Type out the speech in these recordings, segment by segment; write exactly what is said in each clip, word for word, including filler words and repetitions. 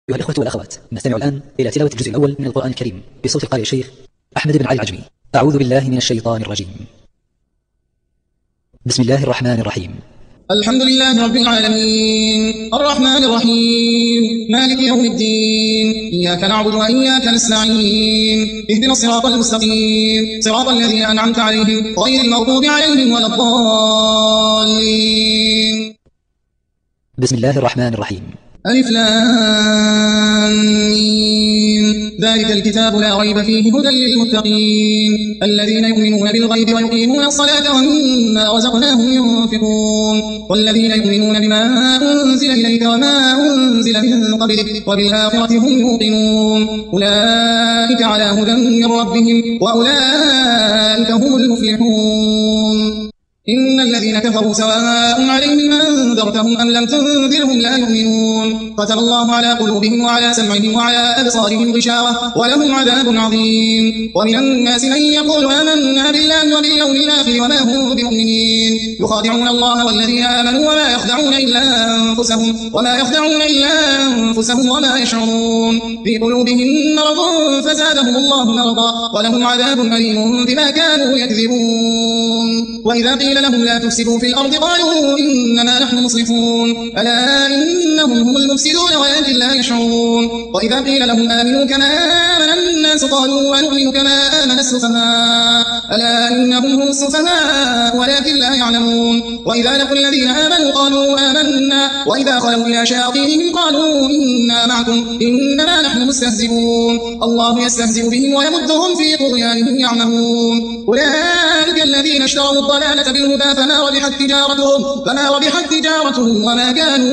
أيها الإخوة والأخوات، نستمع الآن إلى تلاوة الجزء الأول من القرآن الكريم بصوت القارئ الشيخ أحمد بن علي العجمي. أعوذ بالله من الشيطان الرجيم. بسم الله الرحمن الرحيم. الحمد لله رب العالمين الرحمن الرحيم مالك يوم الدين إياك نعبد وإياك نستعين اهدنا الصراط المستقيم صراط الذين أنعمت عليهم غير المغضوب عليهم ولا الضالين. بسم الله الرحمن الرحيم. ألف لام ميم ذلك الكتاب لا ريب فيه هدى للمتقين الذين يؤمنون بالغيب ويقيمون الصلاة ومما رزقناهم ينفقون والذين يؤمنون بما أنزل إليك وما أنزل من قبلك وبالآخرة هم يوقنون أولئك على هدى من ربهم وأولئك هم المفلحون. إن الذين كفروا سواء عليهم أنذرتهم أم لم تنذرهم لا يؤمنون ختم الله على قلوبهم وعلى سمعهم وعلى أبصارهم غشاوة ولهم عذاب عظيم. ومن الناس من يقول آمنا بالله وباليوم الآخر وما هم بمؤمنين يخادعون الله والذين آمنوا وما يخدعون إلا أنفسهم وما يخدعون إلا أنفسهم وما يشعرون في قلوبهم مرض فزادهم الله مرضا ولهم عذاب أليم بما كانوا يكذبون. وإذا قيل لهم لا تفسدوا في الأرض قالوا إنما نحن مصلحون ألا إنهم هم المفسدون ولكن لا يشعرون. وإذا قيل لهم آمنوا كما آمن الناس قالوا ونؤمن كما آمن السفهاء ألا إنهم هم السفهاء ولكن لا يعلمون. وإذا لقوا الذين آمنوا قالوا آمنا وإذا خلوا إلى شياطينهم قالوا إنا معكم إنما نحن مستهزئون الله يستهزئ بهم ويمدهم في طغيانهم يعمهون. أولئك الذين اشتروا الضلالة بالهدى فما ربحت تجارتهم فما ربحت تجارتهم وما كانوا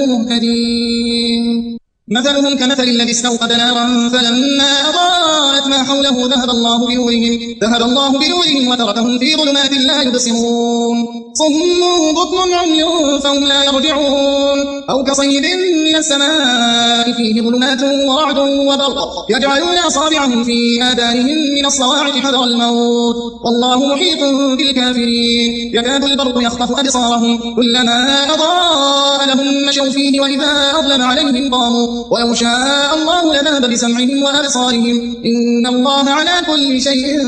مهتدين. مثلهم كمثل الذي استوقد نارا فلما أضاءت ما حوله ذهب الله بنورهم ذهب الله بنورهم وتركهم في ظلمات لا يبصرون صم بكم عمي فهم لا يرجعون أو كصيب من السماء فيه ظلمات ورعد وبرق يجعلون أصابعهم في آذانهم من الصواعق حذر الموت والله محيط بالكافرين. يكاد البرق يخطف أبصارهم كلما أضاء لهم مشوا فيه وإذا أظلم عليهم قاموا ولو شاء الله لذهب بسمعهم وأبصارهم إن الله على كل شيء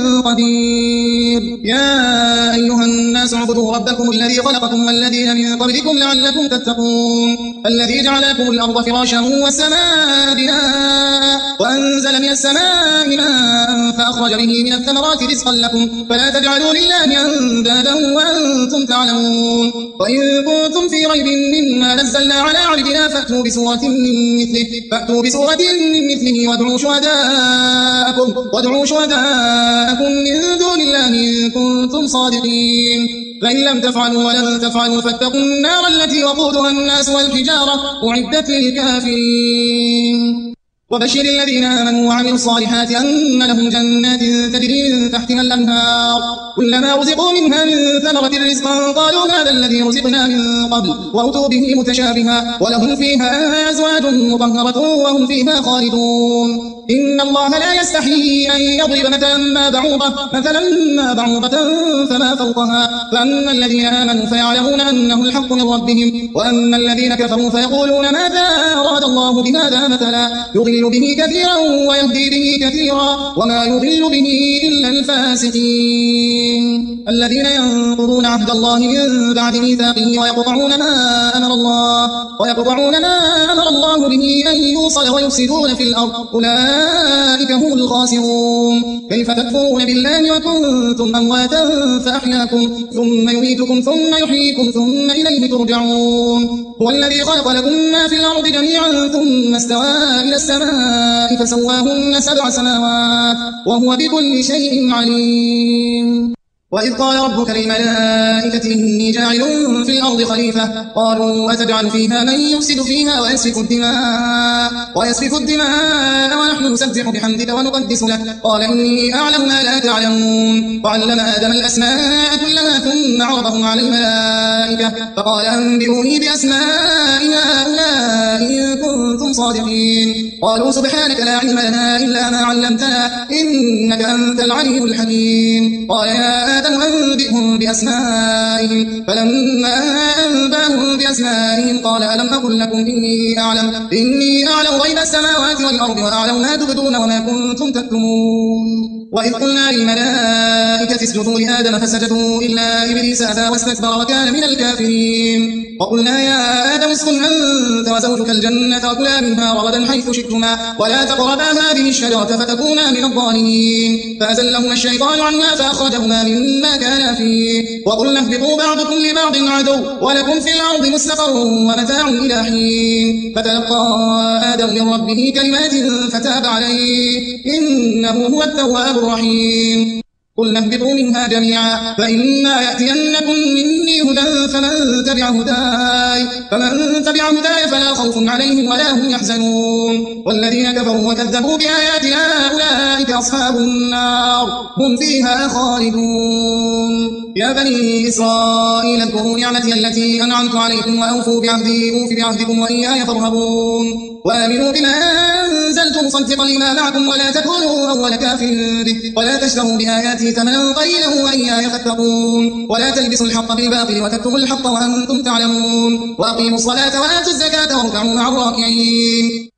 قدير. يا أيها الناس اعبدوا ربكم الذي خلقكم والذين من قبلكم لعلكم تتقون الذي جعل لكم الأرض فراشا والسماء بناء وأنزل من السماء ماء فأخرج به من الثمرات رزقا لكم فلا تجعلوا لله أندادا وأنتم تعلمون. وإن كنتم في ريب مما نزلنا على عبدنا فأتوا بسورة من مثله فأتوا بسورة من مثله وادعوا شهداءكم وادعوا شهداءكم من دون الله إن كنتم صادقين فإن لم تفعلوا ولن تفعلوا فاتقوا النار التي وقودها الناس والحجارة أعدت للكافرين. وبشر الذين آمنوا وعملوا الصالحات أن لهم جنات تجري من تحتها الأنهار كلما رزقوا منها من ثمرة رزقا قالوا هذا الذي رزقنا من قبل وأتوا به متشابها ولهم فيها أزواج مطهرة وهم فيها خالدون. إن الله لا يستحيي أن يضرب مثلا ما بعوضة مثلا ما بعوضة فما فوقها فأما الذين آمنوا فيعلمون أنه الحق من ربهم وأما الذين كفروا فيقولون ماذا أراد الله بهذا مثلا يضل به كثيرا ويهدي به كثيرا وما يضل به إلا الفاسقين. الذين ينقضون عهد الله من بعد ميثاقه ويقطعون ما أمر الله ويقطعون ما أمر الله به أن يوصل ويفسدون في الأرض أولئك هم الخاسرون. كيف تكفرون بالله وكنتم أمواتا فأحياكم ثم يميتكم ثم يحييكم ثم إليه ترجعون. هو الذي خلق لكم ما في الأرض جميعا ثم استوى إلى السماء فسواهن سبع سماوات وهو بكل شيء عليم. وإذ قال ربك للملائكة إني جاعل في الأرض خليفة قالوا أتجعل فيها من يفسد فيها ويسفك الدماء ويسفك الدماء ونحن نسبح بحمدك ونقدس لك قال إني أعلم ما لا تعلمون. وعلم آدم الأسماء كلها ثم عرضهم على الملائكة فقال أنبئوني بأسماء هؤلاء إن كنتم صادقين قالوا سبحانك لا علم لنا إلا ما علمتنا إنك أنت العليم الحكيم. قال يا آدم أنبئهم بأسمائهم فلما أنبأهم بأسمائهم قال ألم أقل لكم إني أعلم إني أعلم غيب السماوات والأرض وأعلم ما تبدون وما كنتم تكتمون. وإذ قلنا للملائكة اسجدوا لآدم فسجدوا إلا إبليس أبى واستكبر وكان من الكافرين. وقلنا يا آدم اسكن أنت وزوجك الجنة وكلا منها رغدا حيث شئتما ولا تقربا هذه الشجرة فتكونا من الظالمين. فأزلهما الشيطان عنها فأخرجهما مما كانا فيه. وقلنا اهبطوا بعضكم لبعض عدو ولكم في الأرض مستقر ومتاع إلى حين. فتلقى آدم من ربه كلمات فتاب عليه إنه هو التواب الرحيم. قلنا اهبطوا منها جميعا فإما يأتينكم مني هدى فمن تبع هداي فمن تبع هداي فلا خوف عليهم ولا هم يحزنون. والذين كفروا وكذبوا بآياتنا أولئك أصحاب النار هم فيها خالدون. يا بني إسرائيل اذكروا نعمتي التي أنعمت عليكم وأوفوا بعهدي أوف بعهدكم وإياي فارهبون. وآمنوا بما أنزلت مصدقا لما معكم ولا تكونوا أول كافر به ولا تشتروا بآياتي ثمنا قليلا وإياي فاتقون. ولا تلبسوا الحق بالباطل وتكتموا الحق وأنتم تعلمون. وأقيموا الصلاة وآتوا الزكاة واركعوا مع الراكعين.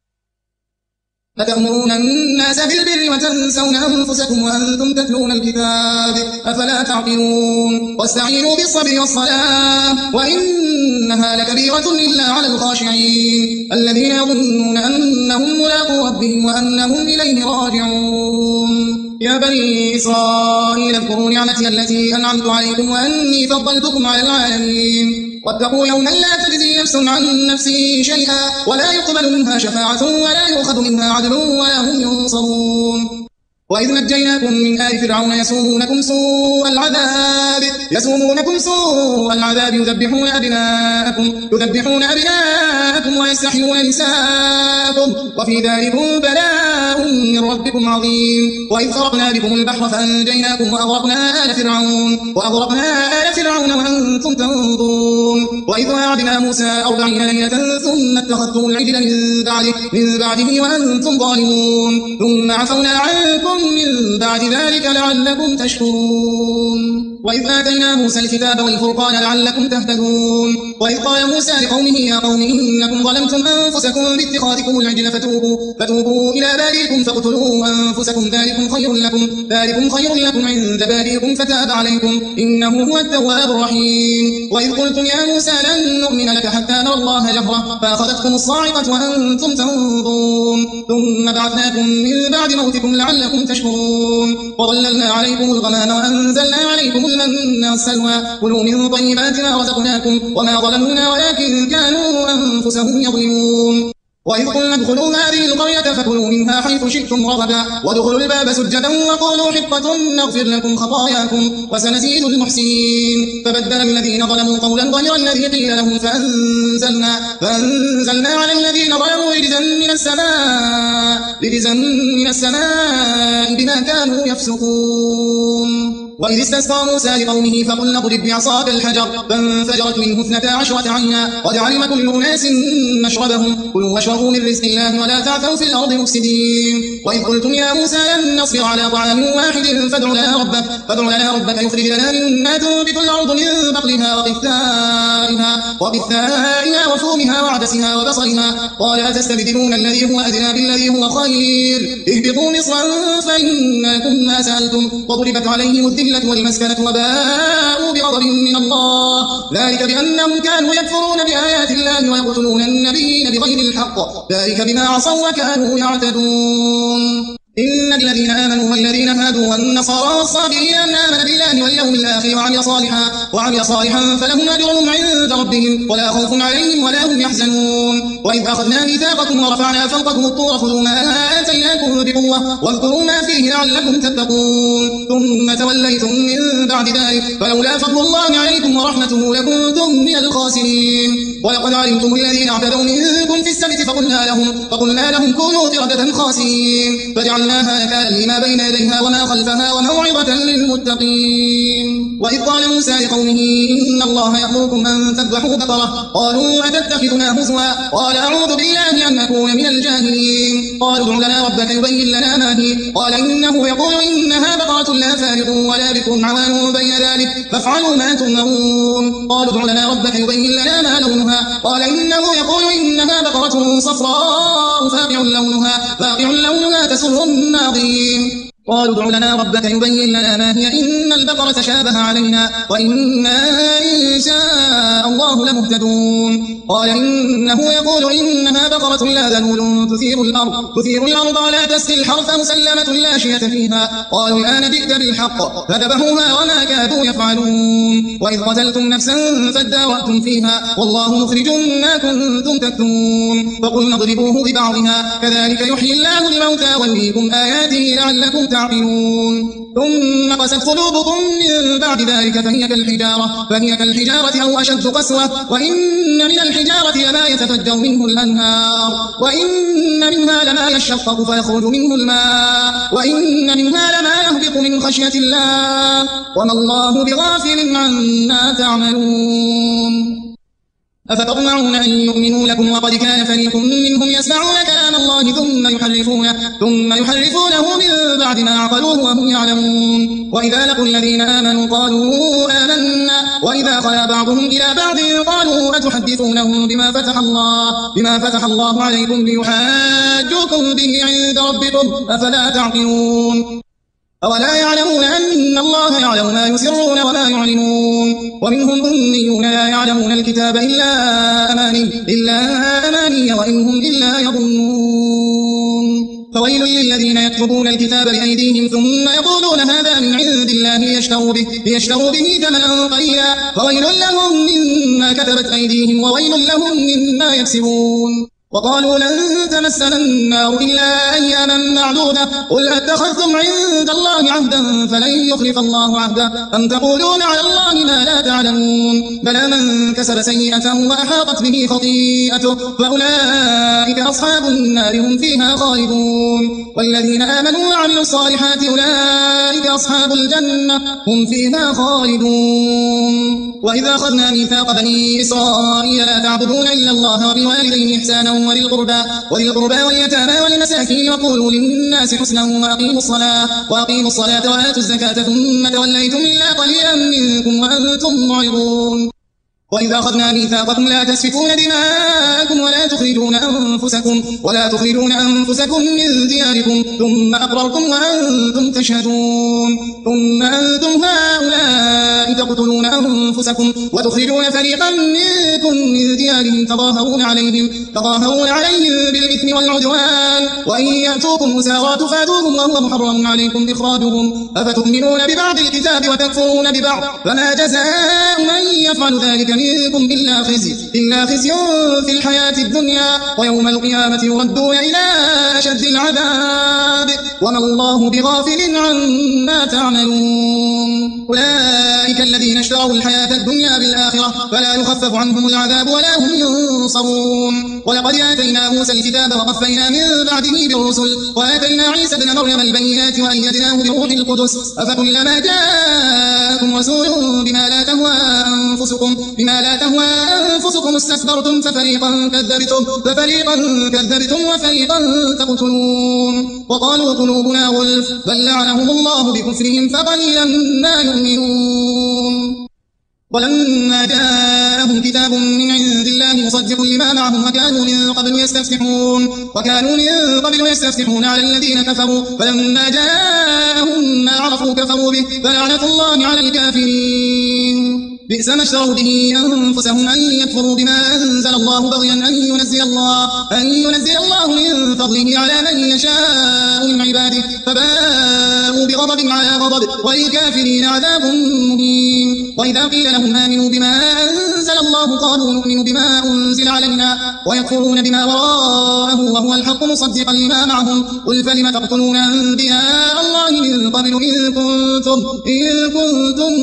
أتأمرون الناس بالبر وتنسون أنفسكم وأنتم تتلون الكتاب أفلا تعقلون. واستعينوا بالصبر والصلاة وإنها لكبيرة إلا على الخاشعين الذين يظنون أنهم ملاقو ربهم وأنهم إليه راجعون. يا بني إسرائيل اذكروا نعمتي التي أنعمت عليكم وأني فضلتكم على العالمين. واتقوا يوما لا تجزي نفس عن نفس شيئا ولا يقبل منها شفاعة ولا يؤخذ منها عدل ولا هم ينصرون. وإذ نجيناكم من آل فرعون يسومونكم سوء العذاب يسومونكم سوء العذاب يذبحون أبناءكم يذبحون أبناءكم ويستحيون نساءكم وفي ذلكم بلاء من ربكم عظيم. وإذ فرقنا بكم البحر فأنجيناكم وأغرقنا آل فرعون وأغرقنا آل فرعون وأنتم تنظرون. وإذ وعدنا موسى أربعين ليلة ثم اتخذتم العجل من بعده من بعده وأنتم ظالمون ثم عفونا عنكم من بعد ذلك لعلكم تشكرون. وإذ آتينا موسى الكتاب والفرقان لعلكم تهتدون. وإذ قال موسى لقومه يا قوم إنكم ظلمتم أنفسكم باتخاذكم العجل فتوبوا, فتوبوا إلى بارئكم فاقتلوا أنفسكم ذلكم خير لكم ذلكم خير لكم عند بارئكم فتاب عليكم إنه هو التواب الرحيم. وإذ قلتم يا موسى لن نؤمن لك حتى نرى الله جهرة فأخذتكم الصاعقة وأنتم تنظرون ثم بعثناكم من بعد موتكم لعلكم تشكرون. وظللنا عليكم الغمام وأنزلنا عليكم المن والسلوى كلوا من طيبات ما رزقناكم وما ظلمونا ولكن كانوا أنفسهم يظلمون. وإذ قلنا ادخلوا هذه القرية فكلوا منها حيث شئتم رغدا وادخلوا الباب سجدا وقولوا حطة نغفر لكم خطاياكم وسنزيد المحسنين. فبدل الذين ظلموا قولا غير الذي قيل لهم فأنزلنا, فأنزلنا على الذين ظلموا رجزا من السماء رجزا من السماء بما كانوا يفسقون. وإذ استسقى موسى لقومه فقلنا اضرب بعصاك الحجر فانفجرت منه اثنتا عشرة عينا قد علم كل أناس مشربهم كلوا واشربوا من رزق الله ولا تعثوا في الأرض مفسدين. وإذ قلتم يا موسى لن نصبر على طعام واحد فادع لنا ربك فادع لنا ربك يخرج لنا مما تنبت الأرض من بقلها وقثائها وقثائها وفومها وعدسها وبصلها قال أتستبدلون الذي هو أدنى بالذي هو خير اهبطوا مصرا فإن لكم ما سألتم وضربت عليهم الذلة والمسكنة وباءوا بغضب من الله ذلك بأنهم كانوا يكفرون بآيات الله ويقتلون النبيين بغير الحق ذلك بما عصوا وكانوا يعتدون. إن الذين آمنوا والذين هادوا والنصارى والصابئين من آمن بالله واليوم الآخر وعمل صالحا وعمل صالحا فلهم أجرهم عند ربهم ولا خوف عليهم ولا هم يحزنون. وإذ أخذنا ميثاقكم ورفعنا فوقكم الطور خذوا ما آتيناكم بقوة واذكروا ما فيه لعلكم تتقون ثم توليتم من بعد ذلك فلولا فضل الله عليكم ورحمته لكنتم من الخاسرين. ولقد علمتم الذين اعتدوا منكم في السبت فقلنا لهم فقلنا لهم كونوا قردة خاسرين فجعلناها نكالا لما بين يديها وما خلفها وموعظة للمتقين. وإذ قال موسى لقومه إن الله يأمركم أن تذبحوا بقرة قالوا أتتخذنا هزوا قال أعوذ بالله أن أكون من الجاهلين قالوا ادع لنا لنا ربك يبين لنا ما هي. قال إنه يقول إنها بقرة لا فارض ولا بكم عوان بين ذلك فافعلوا ما تؤمرون. قالوا ادع لنا ربك يبين لنا ما لونها. قال إنه يقول إنها بقرة صفراء فاقع لونها فاقع لونها تسر الناظرين. قالوا ادع لنا ربك يبين لنا ما هي إن البقرة تشابه علينا وإنا إن شاء الله لمهتدون. قال إنه يقول إنها بقرة لا ذلول تثير الأرض تثير الأرض ولا تسقي الحرث مسلمة لا شية فيها. قالوا الآن جئت بالحق فذبحوها وما كادوا يفعلون. وإذ قتلتم نفسا فادارأتم فيها والله مخرج ما كنتم تكتمون. فقلنا اضربوه ببعضها كذلك يحيي الله الموتى ويريكم آياته لعلكم تعقلون. ثم قست قلوبكم من بعد ذلك فهي كالحجارة فهي كالحجارة أو أشد قسوة وإن من الحجارة لما يتفجر منه الأنهار وإن منها لما يشقق فيخرج منه الماء وإن منها لما يهبط من خشية الله وما الله بغافل عما تعملون. أفتطمعون أن يؤمنوا لكم وقد كان فريق منهم يسمعون كلام الله ثم يحرفونه ثم يحرفونه من بعد ما عقلوه وهم يعلمون. وإذا لقوا الذين آمنوا قالوا آمنا وإذا خلا بعضهم إلى بعض قالوا أتحدثونهم بما فتح الله بما فتح الله عليكم ليحاجوكم به عند ربكم أفلا تعقلون. أولا يعلمون أن الله يعلم ما يسرون وما يعلنون. ومنهم أميون لا يعلمون الكتاب إلا أماني إلا أماني وإن هم إلا يظنون. فويل للذين يكتبون الكتاب بأيديهم ثم يقولون هذا من عند الله ليشتروا به, ليشتروا به ثمنا قليلا فويل لهم مما كتبت أيديهم وويل لهم مما يكسبون. وقالوا لن تمسنا النار إلا أياما معدودة قل أتخذتم عند الله عهدا فلن يخلف الله عهدا أم تقولون على الله ما لا تعلمون. بلى من كسب سيئة وأحاطت به خطيئته فأولئك أصحاب النار هم فيها خالدون. والذين آمنوا وعملوا الصالحات أولئك أصحاب الجنة هم فيها خالدون. وإذا أخذنا ميثاق بني إسرائيل لا تعبدون إلا الله وبالوالدين إحسانا وذي القربى وذي القربى واليتامى والمساكين وقولوا للناس حسنا وأقيموا الصلاة وأقيموا الصلاة وآتوا الزكاة ثم توليتم إلا قليلا منكم وأنتم معرضون. وإذا أخذنا ميثاقكم لا تسفكون دماءكم ولا تخرجون أنفسكم ولا تخرجون أنفسكم من دياركم ثم أقررتم وأنتم تشهدون. ثم أنتم هؤلاء تقتلون أنفسكم وتخرجون فريقا منكم من ديارهم تظاهرون عليهم تظاهرون عليهم بالإثم والعدوان وإن يأتوكم أسارى تفادوهم وهو محرم عليكم إخراجهم أفتؤمنون ببعض الكتاب وتكفرون ببعض فما جزاء من يفعل ذلك منكم إلا خزي إلا خزي في الحياة الدنيا ويوم القيامة يردون إلى أشد العذاب وما الله بغافل عما تعملون. أولئك الذين اشتروا الحياة الدنيا بالآخرة فلا يخفف عنهم العذاب ولا هم ينصرون. ولقد آتينا موسى الكتاب وقفينا من بعده بالرسل وآتينا عيسى ابن مريم البينات وأيدناه بروح القدس أفكلما جاءكم رسول بما لا تهوى أنفسكم بما لا تهوى أنفسكم استكبرتم ففريقا كذبتم ففريقا كذبتم وفريقا تقتلون. وقالوا قلوبنا غلف بل لعنهم الله بكفرهم فقليلا ما يؤمنون. ولما جاءهم كتاب من عند الله مصدق لما معهم وكانوا من قبل يستفتحون وكانوا من قبل يستفتحون على الذين كفروا فلما جاءهم ما عرفوا كفروا به فلعنة الله على الكافرين. بئس ما اشتروا به أنفسهم أن يكفروا بما أنزل الله بغيا أن ينزل الله أن ينزل الله من فضله على من يشاء من عباده فباءوا بغضب على غضب وللكافرين عذاب مهين. وإذا قيل لهم آمنوا بما أنزل الله قالوا نؤمن بما أنزل علينا ويكفرون بما وراءه وهو الحق مصدقا لما معهم قل فلم تقتلون أنبياء الله من قبل إن كنتم إن كنتم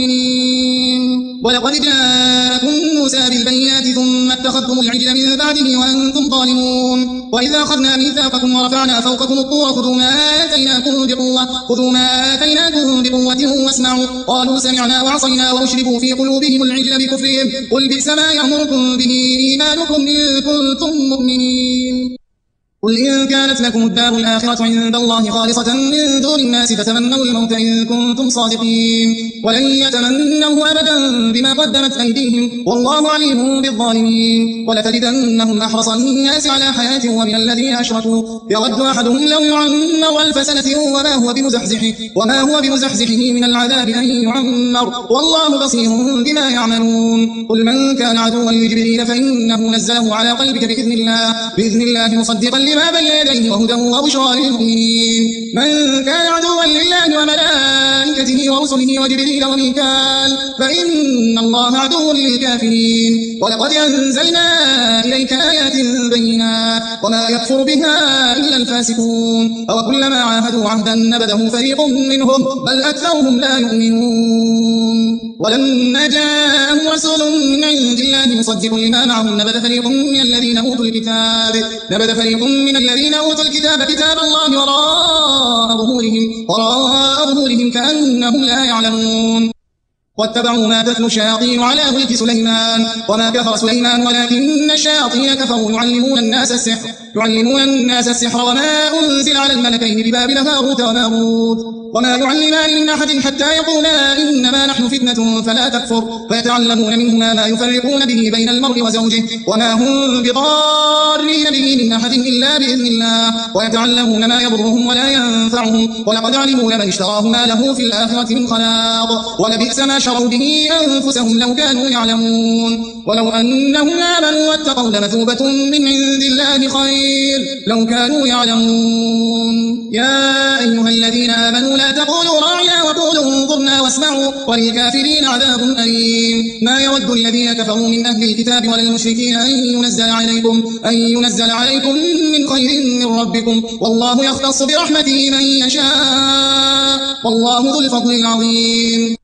مؤمنين. ولقد جاءكم موسى بالبينات ثم اتخذتم العجل من بعده وأنتم ظالمون. وإذا أخذنا ميثاقكم ورفعنا فوقكم الطور خذوا ما آتيناكم بقوة خذوا ما آتيناكم بقوة واسمعوا قالوا سمعنا وعصينا وأشربوا في قلوبهم العجل بكفرهم قل بئس ما يأمركم به إيمانكم إن كنتم مؤمنين. قل إن كانت لكم الدار الآخرة عند الله خالصة من دون الناس فتمنوا الموت إن كنتم صادقين ولن يتمنوه أبدا بما قدمت أيديهم والله عليم بالظالمين ولتجدنهم أحرص الناس على حياة ومن الذين أشركوا يود أحدهم لو يعمر ألف سنة وما هو بمزحزحه وما هو بمزحزحه من العذاب أن يعمر والله بصير بما يعملون قل من كان عدوا لجبريل فإنه نزله على قلبك بإذن الله بإذن الله مصدقا لما بين يديه وهدى وبشرى للمؤمنين من كان عدوا لله وملائكته ورسله وجبريل وميكال فإن الله عدو للكافرين ولقد أنزلنا إليك آيات بينات وما يكفر بها إلا الفاسقون أو كلما عاهدوا عهدا نبذه فريق منهم بل أكثرهم لا يؤمنون ولما جاءهم رسول من عند الله مصدق لما معهم نبذ فريق من الذين أوتوا الكتاب نبذ فريق من الذين أوتوا الكتاب كتاب الله وراء ظهورهم وراء ظهورهم كأنهم لا يعلمون واتبعوا ما تتلو الشياطين على ملك سليمان وما كفر سليمان ولكن الشياطين كفروا يعلمون الناس السحر يعلمون الناس السحر وما أنزل على الملكين ببابل هاروت وماروت وما يعلمان من أحد حتى يقولا إنما نحن فتنة فلا تكفر فيتعلمون منهما ما يفرقون به بين المرء وزوجه وما هم بضارين به من أحد إلا بإذن الله ويتعلمون ما يضرهم ولا ينفعهم ولقد علموا لمن اشتراه ما له في الآخرة من خلاق ولبئس ما شروا به أنفسهم لو كانوا يعلمون ولو أنهم آمنوا واتقوا لمثوبة من عند الله خير لو كانوا يعلمون يا أيها الذين آمنوا لا تقولوا راعنا وقولوا انظرنا واسمعوا وللكافرين عذاب أليم ما يود الذين كفروا من أهل الكتاب ولا المشركين أن ينزل عليكم أن ينزل عليكم من خير من ربكم والله يختص برحمته من يشاء والله ذو الفضل العظيم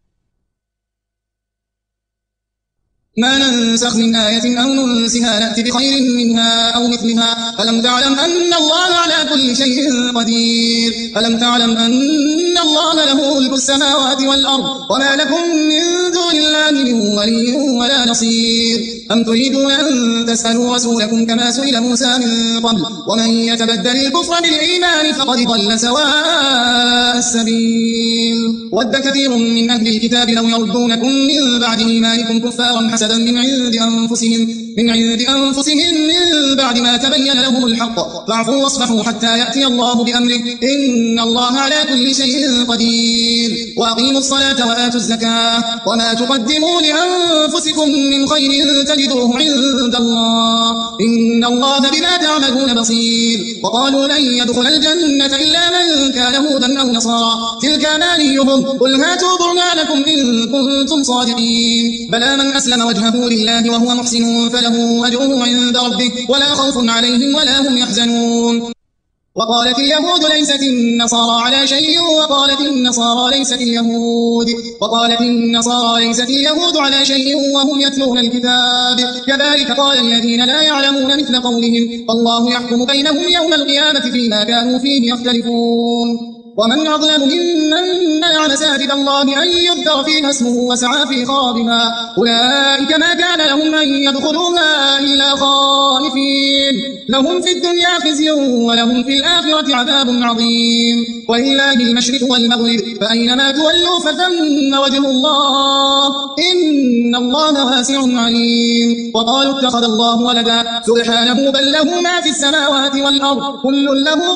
ما ننسخ من آية أو ننسها نأتي بخير منها أو مثلها ألم تعلم أن الله على كل شيء قدير ألم تعلم أن الله له ملك السماوات والأرض وما لكم من دون الله من ولي ولا نصير أم تريدون أن تسألوا رسولكم كما سئل موسى من قبل ومن يتبدل الكفر بالإيمان فقد ضل سواء السبيل ود كثير من أهل الكتاب لو يردونكم من بعد إيمانكم كفارا حسدا من عند أنفسهم من عند أنفسهم من بعد ما تبين لهم الحق فاعفوا واصفحوا حتى يأتي الله بأمره إن الله على كل شيء قدير وأقيموا الصلاة وآتوا الزكاة وما تقدموا لأنفسكم من خير تجدوه عند الله إن الله بما تعملون بصير وقالوا لن يدخل الجنة إلا من كان هودا أو نصارى تلك أمانيهم قل هاتوا برهانكم إن كنتم صادقين بلى من أسلم وجهه لله وهو محسن فله أجره عند ربه ولا خوف عليهم ولا هم يحزنون وقالت اليهود ليست النصارى على شيء وقالت النصارى ليست اليهود وقالت النصارى ليست اليهود على شيء وهم يتلون الكتاب كذلك قال الذين لا يعلمون مثل قولهم فالله يحكم بينهم يوم القيامة فيما كانوا فيه يختلفون ومن أظلم ممن منع مساجد الله أن يذكر فيها اسمه وسعى في خرابها أولئك ما كان لهم أن يدخلوها إلا خائفين لهم في الدنيا خزي ولهم في الآخرة عذاب عظيم ولله المشرق والمغرب فأينما تولوا فثم وجه الله إن الله واسع عليم وقالوا اتخذ الله ولدا سبحانه بل له ما في السماوات والأرض كل له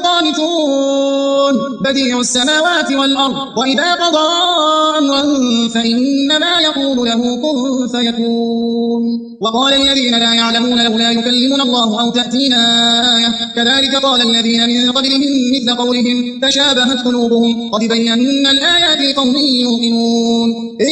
قانتون بديع السماوات والأرض وإذا قضى أمرا فإنما يقول له كن فيكون وقال الذين لا يعلمون لولا يكلمنا الله أو تأتينا آية كذلك قال الذين من قبلهم مثل قولهم تشابهت قلوبهم قد بينا الآيات لقوم يؤمنون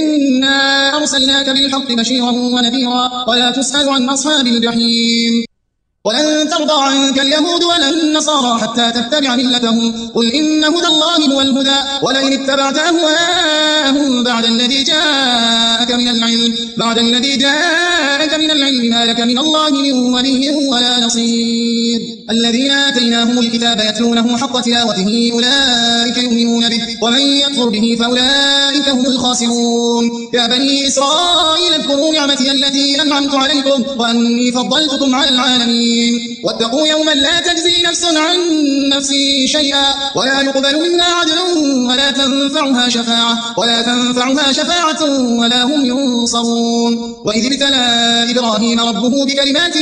إنا أرسلناك بالحق بشيرا ونذيرا ولا تسأل عن أصحاب الجحيم ولن ترضى عنك اليهود ولا النصارى حتى تتبع ملتهم قل إن هدى الله هو الهدى ولئن اتبعت أهواءهم بعد الذي جاءك من العلم بعد الذي جاءك من العلم ما لك من الله من ولي ولا نصير الذين آتيناهم الكتاب يتلونه حق تلاوته أولئك يؤمنون به ومن يكفر به فأولئك هم الخاسرون يا بني إسرائيل اذكروا نعمتي التي أنعمت عليكم وأني فضلتكم على العالمين العالمين. واتقوا يوما لا تجزي نفس عن نفس شيئا ولا يقبل منها عدل ولا تنفعها شفاعة ولا تنفعها شفاعة ولا هم ينصرون. وإذ ابتلى إبراهيم ربه بكلمات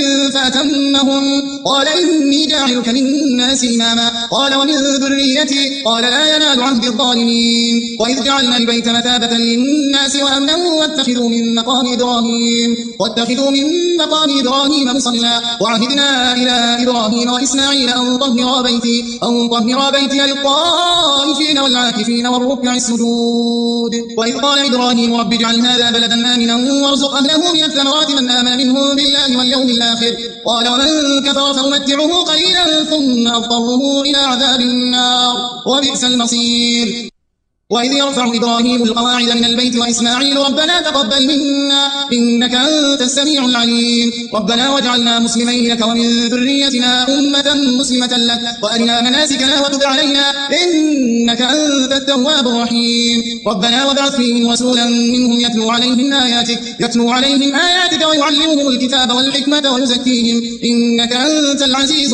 فأتمهن قال إني جاعلك للناس إماما قال ومن ذريتي قال لا ينال عهد الظالمين. وإذ جعلنا البيت مثابة للناس وأمنا واتخذوا من مقام إبراهيم واتخذوا من مقام إبراهيم مصلى وعهدنا إلى إبراهيم وإسماعيل أن طهرا بيتي أن طهرا بيتي للطائفين والعاكفين والركع السجود. وإذ قال إبراهيم رب اجعل هذا بلدا آمنا وارزق أهله من الثمرات من آمن منهم بالله واليوم الآخر قال ومن كفر فأمتعه قليلا ثم أضطره إلى عذاب النار وبئس المصير. وإذ يرفع إبراهيم القواعد من البيت وإسماعيل ربنا تقبل منا إنك أنت السميع العليم ربنا واجعلنا مسلمين لك ومن ذريتنا أمة مسلمة لك وأرنا مناسكنا وتب علينا إنك أنت التواب الرحيم ربنا وابعث فيهم رسولا منهم يتلو عليهم آياتك يتلو عليهم آياتك ويعلمهم الكتاب والحكمة ويزكيهم إنك أنت العزيز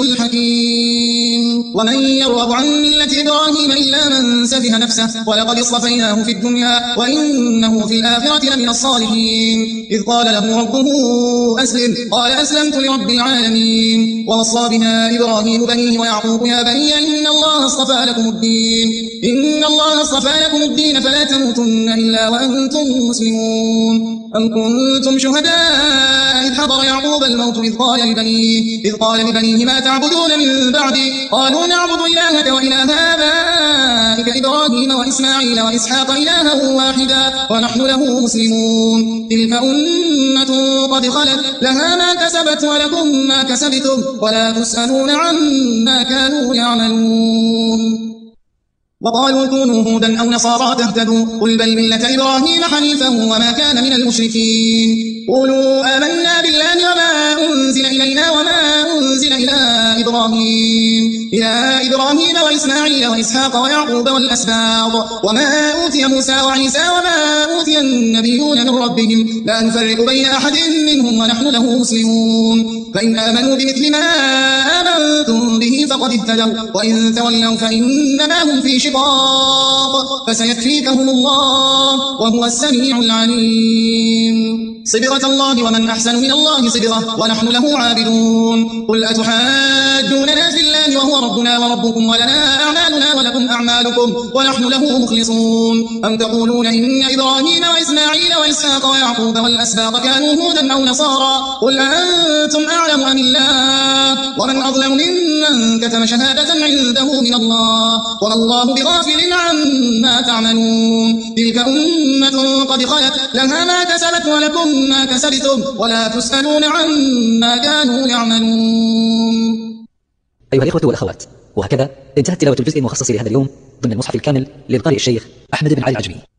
الحكيم. ومن يرغب عن ملة إبراهيم إلا من سفه نفسه ولقد اصطفيناه في الدنيا وإنه في الآخرة لمن الصالحين. إذ قال له ربه أسلم قال أسلمت لرب العالمين. ووصى بها إبراهيم بنيه ويعقوب يا بني إن الله اصطفى لكم الدين إن الله اصطفى لكم الدين فلا تموتن إلا وأنتم مسلمون. أم كنتم شهداء إذ حضر يعقوب الموت إذ قال لبنيه إذ قال لبنيه ما تعبدون من بعدي قالوا نعبد إلهك وإله آبائك إبراهيم وإسماعيل وإسحاق إلها واحدا ونحن له مسلمون. تلك أمة قد خلت لها ما كسبت ولكم ما كسبتم ولا تسألون عما كانوا يعملون. وقالوا كونوا هودا أو نصارى تهتدوا قل بل ملة إبراهيم حنيفا وما كان من المشركين. قولوا آمنا بالله وما أنزل إلينا وما أنزل إلى إبراهيم إلى إبراهيم وإسماعيل وإسحاق ويعقوب والأسباط وما أوتي موسى وعيسى وما أوتي النبيون من ربهم لا نفرق بين أحد منهم ونحن له مسلمون. فإن آمنوا بمثل ما آمنتم به فقد اهتدوا وإن تولوا فإنما هم في شقاق فسيكفيكهم الله وهو السميع العليم. صبغة الله ومن أحسن من الله صبغة ونحن له عابدون. قل أتحاجوننا في الله وهو ربنا وربكم ولنا أعمالنا ولكم أعمالكم ونحن له مخلصون. أم تقولون إن إبراهيم وإسماعيل وإسحاق ويعقوب والأسباط كانوا هودا أو نصارى قل أنتم أعلم أم الله ومن أظلم ممن كتم شهادة عنده من الله وما الله بغافل عما تعملون. تلك أمة قد خلت لها ما كسبت ولكم ما كسبتم ولا تسألون عما كانوا يعملون. أيها الإخوة والأخوات، وهكذا انتهت تلاوة الجزء المخصص لهذا اليوم ضمن المصحف الكامل للقارئ الشيخ أحمد بن علي العجمي.